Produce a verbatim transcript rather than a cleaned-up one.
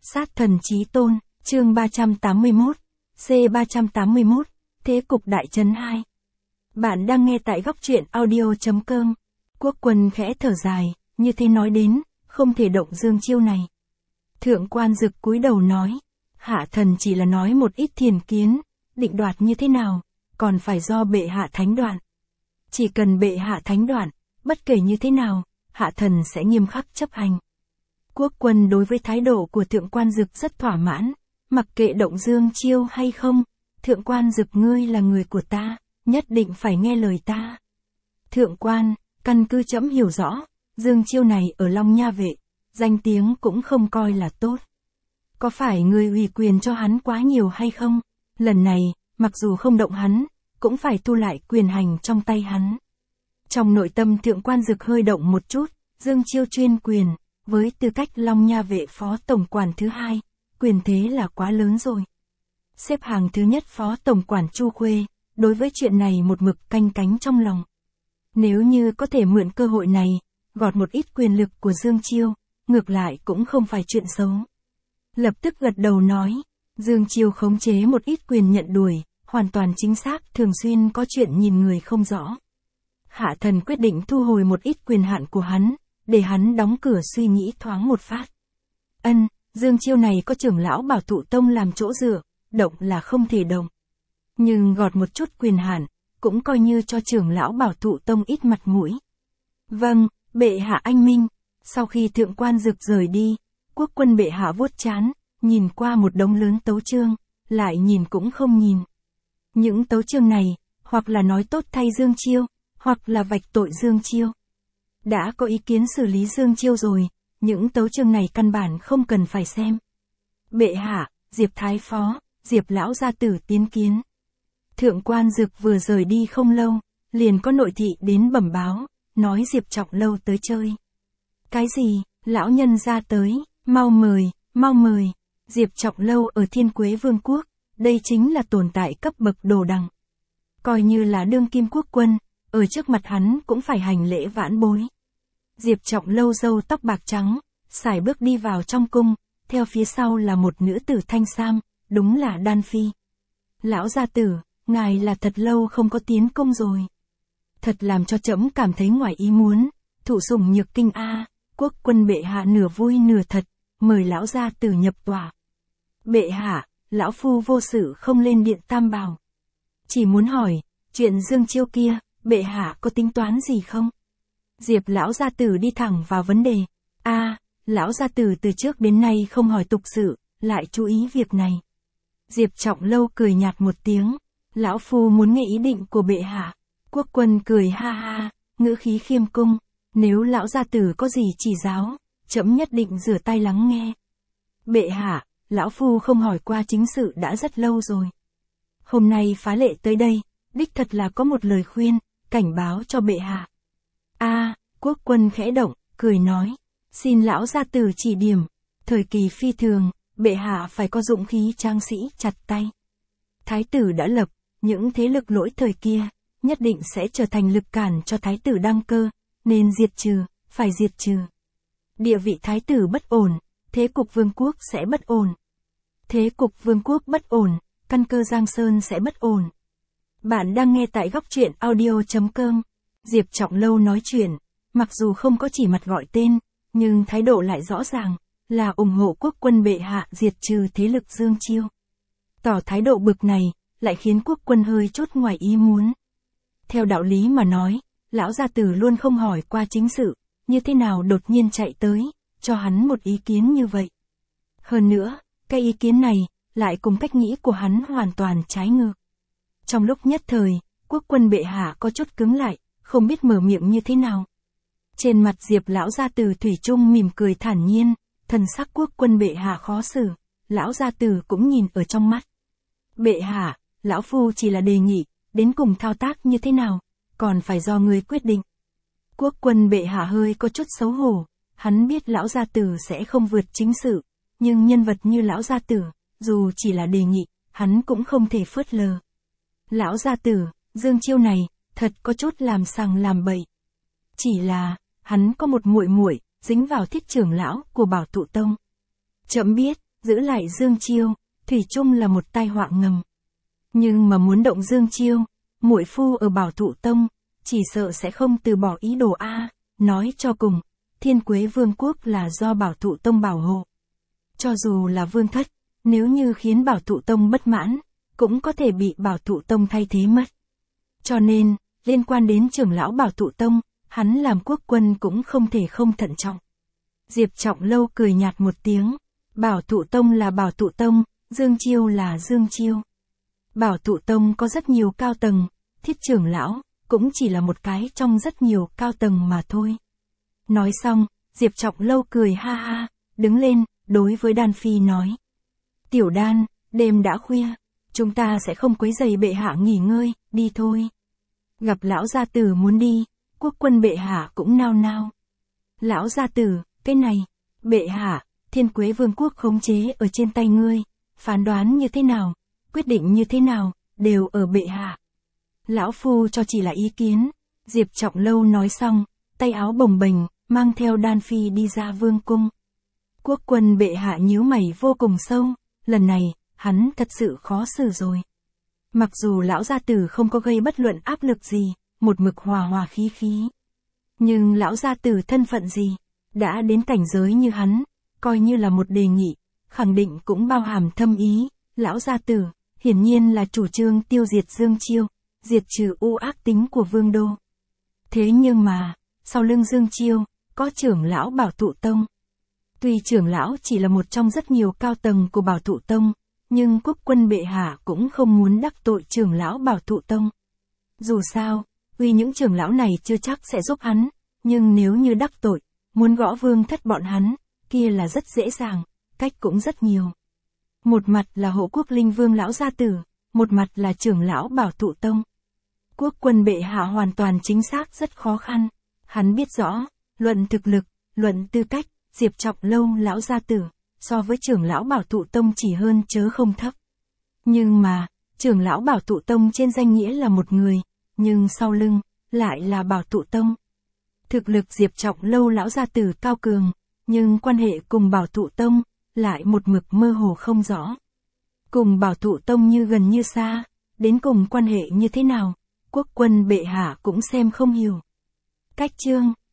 Sát thần chí tôn, chương ba trăm tám mươi mốt, C ba trăm tám mươi mốt, Thế cục đại trấn hai. Bạn đang nghe tại góc truyện audio.com. Quốc Quân khẽ thở dài, như thế nói đến, không thể động Dương Chiêu này. Thượng quan Dực cúi đầu nói, hạ thần chỉ là nói một ít thiền kiến, định đoạt như thế nào, còn phải do bệ hạ thánh đoạn. Chỉ cần bệ hạ thánh đoạn, bất kể như thế nào, hạ thần sẽ nghiêm khắc chấp hành. Quốc Quân đối với thái độ của Thượng quan Dực rất thỏa mãn, mặc kệ động Dương Chiêu hay không, Thượng quan Dực ngươi là người của ta, nhất định phải nghe lời ta. Thượng quan, căn cứ trẫm hiểu rõ, Dương Chiêu này ở Long Nha Vệ, danh tiếng cũng không coi là tốt. Có phải người ủy quyền cho hắn quá nhiều hay không? Lần này, mặc dù không động hắn, cũng phải thu lại quyền hành trong tay hắn. Trong nội tâm Thượng quan Dực hơi động một chút, Dương Chiêu chuyên quyền, với tư cách Long Nha Vệ phó tổng quản thứ hai, quyền thế là quá lớn rồi. Xếp hàng thứ nhất phó tổng quản Chu Khuê, đối với chuyện này một mực canh cánh trong lòng. Nếu như có thể mượn cơ hội này, gọt một ít quyền lực của Dương Chiêu, ngược lại cũng không phải chuyện xấu. Lập tức gật đầu nói, Dương Chiêu khống chế một ít quyền nhận đuổi, hoàn toàn chính xác, thường xuyên có chuyện nhìn người không rõ. Hạ thần quyết định thu hồi một ít quyền hạn của hắn, để hắn đóng cửa suy nghĩ thoáng một phát. Ân, Dương Chiêu này có trưởng lão Bảo Thụ Tông làm chỗ dựa, động là không thể động. Nhưng gọt một chút quyền hạn, cũng coi như cho trưởng lão Bảo Thụ Tông ít mặt mũi. Vâng, bệ hạ anh minh. Sau khi Thượng quan Dực rời đi, Quốc Quân bệ hạ vuốt trán, nhìn qua một đống lớn tấu chương, lại nhìn cũng không nhìn. Những tấu chương này, hoặc là nói tốt thay Dương Chiêu, hoặc là vạch tội Dương Chiêu. Đã có ý kiến xử lý Dương Chiêu rồi, những tấu chương này căn bản không cần phải xem. Bệ hạ, Diệp Thái Phó, Diệp Lão gia tử tiến kiến. Thượng quan Dực vừa rời đi không lâu, liền có nội thị đến bẩm báo, nói Diệp Trọng Lâu tới chơi. Cái gì, lão nhân ra tới, mau mời, mau mời. Diệp Trọng Lâu ở Thiên Quế Vương Quốc, đây chính là tồn tại cấp bậc đồ đẳng. Coi như là đương kim quốc quân, ở trước mặt hắn cũng phải hành lễ vãn bối. Diệp Trọng Lâu râu tóc bạc trắng, sải bước đi vào trong cung, theo phía sau là một nữ tử thanh sam, đúng là Đan Phi. Lão gia tử, ngài là thật lâu không có tiến cung rồi. Thật làm cho trẫm cảm thấy ngoài ý muốn, thụ sủng nhược kinh a. Quốc Quân bệ hạ nửa vui nửa thật, mời lão gia tử nhập tòa. Bệ hạ, lão phu vô sự không lên điện tam bào. Chỉ muốn hỏi, chuyện Dương Chiêu kia, bệ hạ có tính toán gì không? Diệp lão gia tử đi thẳng vào vấn đề. A, lão gia tử từ trước đến nay không hỏi tục sự, lại chú ý việc này. Diệp Trọng Lâu cười nhạt một tiếng, lão phu muốn nghe ý định của bệ hạ. Quốc Quân cười ha ha, ngữ khí khiêm cung, nếu lão gia tử có gì chỉ giáo, trẫm nhất định rửa tay lắng nghe. Bệ hạ, lão phu không hỏi qua chính sự đã rất lâu rồi. Hôm nay phá lệ tới đây, đích thật là có một lời khuyên, cảnh báo cho bệ hạ. A, Quốc Quân khẽ động, cười nói, xin lão gia tử chỉ điểm, thời kỳ phi thường, bệ hạ phải có dũng khí trang sĩ chặt tay. Thái tử đã lập, những thế lực lỗi thời kia, nhất định sẽ trở thành lực cản cho thái tử đăng cơ, nên diệt trừ, phải diệt trừ. Địa vị thái tử bất ổn, thế cục vương quốc sẽ bất ổn. Thế cục vương quốc bất ổn, căn cơ Giang Sơn sẽ bất ổn. Bạn đang nghe tại góc truyện audio.com. Diệp Trọng Lâu nói chuyện, mặc dù không có chỉ mặt gọi tên, nhưng thái độ lại rõ ràng, là ủng hộ Quốc Quân bệ hạ diệt trừ thế lực Dương Chiêu. Tỏ thái độ bực này, lại khiến Quốc Quân hơi chút ngoài ý muốn. Theo đạo lý mà nói, lão gia tử luôn không hỏi qua chính sự, như thế nào đột nhiên chạy tới, cho hắn một ý kiến như vậy. Hơn nữa, cái ý kiến này, lại cùng cách nghĩ của hắn hoàn toàn trái ngược. Trong lúc nhất thời, Quốc Quân bệ hạ có chút cứng lại, không biết mở miệng như thế nào. Trên mặt Diệp lão gia tử thủy chung mỉm cười thản nhiên, thần sắc Quốc Quân bệ hạ khó xử, lão gia tử cũng nhìn ở trong mắt. Bệ hạ, lão phu chỉ là đề nghị, đến cùng thao tác như thế nào, còn phải do người quyết định. Quốc Quân bệ hạ hơi có chút xấu hổ, hắn biết lão gia tử sẽ không vượt chính sự, nhưng nhân vật như lão gia tử, dù chỉ là đề nghị, hắn cũng không thể phớt lờ. Lão gia tử, Dương Chiêu này, thật có chút làm sằng làm bậy. Chỉ là, hắn có một muội muội dính vào thiết trưởng lão của Bảo Thụ Tông. Trẫm biết, giữ lại Dương Chiêu, thủy chung là một tai họa ngầm. Nhưng mà muốn động Dương Chiêu, muội phu ở Bảo Thụ Tông, chỉ sợ sẽ không từ bỏ ý đồ a. Nói cho cùng, Thiên Quế Vương quốc là do Bảo Thụ Tông bảo hộ. Cho dù là Vương thất, nếu như khiến Bảo Thụ Tông bất mãn, cũng có thể bị Bảo Thụ Tông thay thế mất. Cho nên, liên quan đến trưởng lão Bảo Thụ Tông, hắn làm quốc quân cũng không thể không thận trọng. Diệp Trọng Lâu cười nhạt một tiếng, Bảo Thụ Tông là Bảo Thụ Tông, Dương Chiêu là Dương Chiêu. Bảo Thụ Tông có rất nhiều cao tầng, Thiết trưởng lão, cũng chỉ là một cái trong rất nhiều cao tầng mà thôi. Nói xong, Diệp Trọng Lâu cười ha ha, đứng lên, đối với Đan Phi nói. Tiểu Đan, đêm đã khuya, chúng ta sẽ không quấy rầy bệ hạ nghỉ ngơi, đi thôi. Gặp lão gia tử muốn đi, quốc quân bệ hạ cũng nao nao. Lão gia tử, cái này, bệ hạ, Thiên Quế Vương quốc khống chế ở trên tay ngươi, phán đoán như thế nào, quyết định như thế nào, đều ở bệ hạ. Lão phu cho chỉ là ý kiến, Diệp Trọng Lâu nói xong, tay áo bồng bềnh, mang theo Đan Phi đi ra vương cung. Quốc quân bệ hạ nhíu mày vô cùng sâu, lần này, hắn thật sự khó xử rồi. Mặc dù lão gia tử không có gây bất luận áp lực gì, một mực hòa hòa khí khí. Nhưng lão gia tử thân phận gì, đã đến cảnh giới như hắn, coi như là một đề nghị, khẳng định cũng bao hàm thâm ý. Lão gia tử, hiển nhiên là chủ trương tiêu diệt Dương Chiêu, diệt trừ u ác tính của vương đô. Thế nhưng mà, sau lưng Dương Chiêu, có trưởng lão Bảo Thụ Tông. Tuy trưởng lão chỉ là một trong rất nhiều cao tầng của Bảo Thụ Tông, nhưng quốc quân bệ hạ cũng không muốn đắc tội trưởng lão Bảo Thụ Tông. Dù sao, tuy những trưởng lão này chưa chắc sẽ giúp hắn, nhưng nếu như đắc tội, muốn gõ vương thất bọn hắn, kia là rất dễ dàng, cách cũng rất nhiều. Một mặt là hộ quốc linh vương lão gia tử, một mặt là trưởng lão Bảo Thụ Tông. Quốc quân bệ hạ hoàn toàn chính xác rất khó khăn, hắn biết rõ, luận thực lực, luận tư cách, Diệp Trọng Lâu lão gia tử, so với trưởng lão Bảo Thụ Tông chỉ hơn chớ không thấp. Nhưng mà, trưởng lão Bảo Thụ Tông trên danh nghĩa là một người, nhưng sau lưng, lại là Bảo Thụ Tông. Thực lực Diệp Trọng Lâu lão gia tử cao cường, nhưng quan hệ cùng Bảo Thụ Tông, lại một mực mơ hồ không rõ. Cùng Bảo Thụ Tông như gần như xa, đến cùng quan hệ như thế nào, quốc quân bệ hạ cũng xem không hiểu. Cách chương